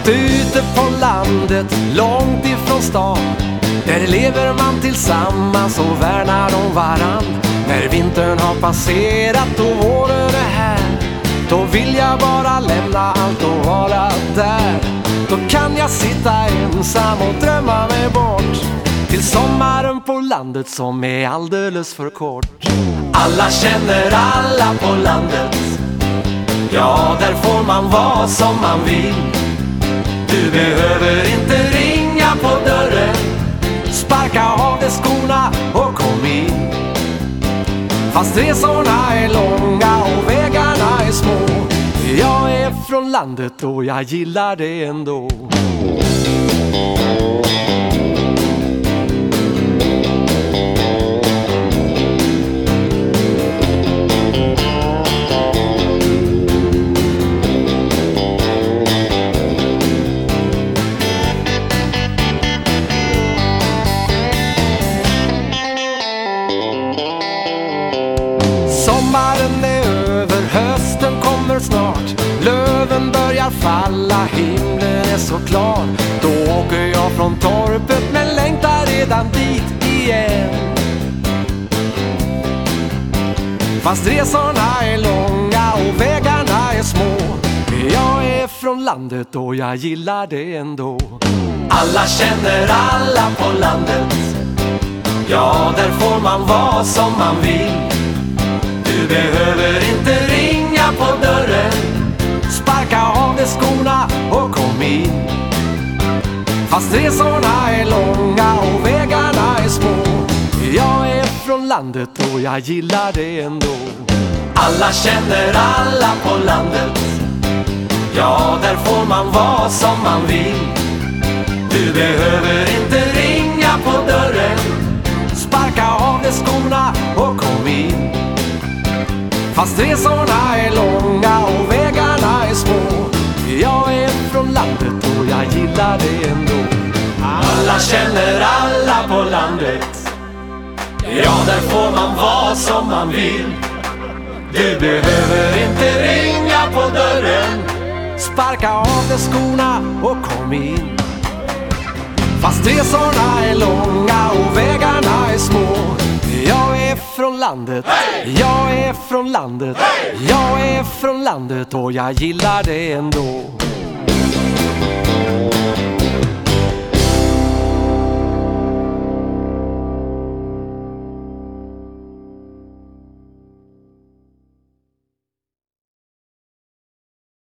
Ute på landet, långt ifrån stan, där lever man tillsammans och värnar om varann. När vintern har passerat och våren är här, då vill jag bara lämna allt och vara där. Då kan jag sitta ensam och drömma mig bort till sommaren på landet som är alldeles för kort. Alla känner alla på landet, ja, där får man vara som man vill. Du behöver inte ringa på dörren, sparka av dig skorna och kom in. Fast resorna är långa och vägarna är små, jag är från landet och jag gillar det ändå. Sommaren är över, hösten kommer snart, löven börjar falla, himlen är så klar. Då åker jag från torpet men längtar redan dit igen. Fast resorna är långa och vägarna är små, jag är från landet och jag gillar det ändå. Alla känner alla på landet, ja, där får man vara som man vill. Du behöver inte ringa på dörren, sparka av dig skorna och kom in. Fast resorna är långa och vägarna är små, jag är från landet och jag gillar det ändå. Alla känner alla på landet, ja, där får man vara som man vill. Du behöver inte ringa på dörren, sparka av dig skorna och kom in. Fast resorna är långa och vägarna är små, jag är från landet och jag gillar det ändå. Alla känner alla på landet, ja, där får man vara som man vill. Du behöver inte ringa på dörren, sparka av dig skorna och kom in. Fast resorna är långa och vägarna är små, jag är från landet, jag är från landet, jag är från landet och jag gillar det ändå.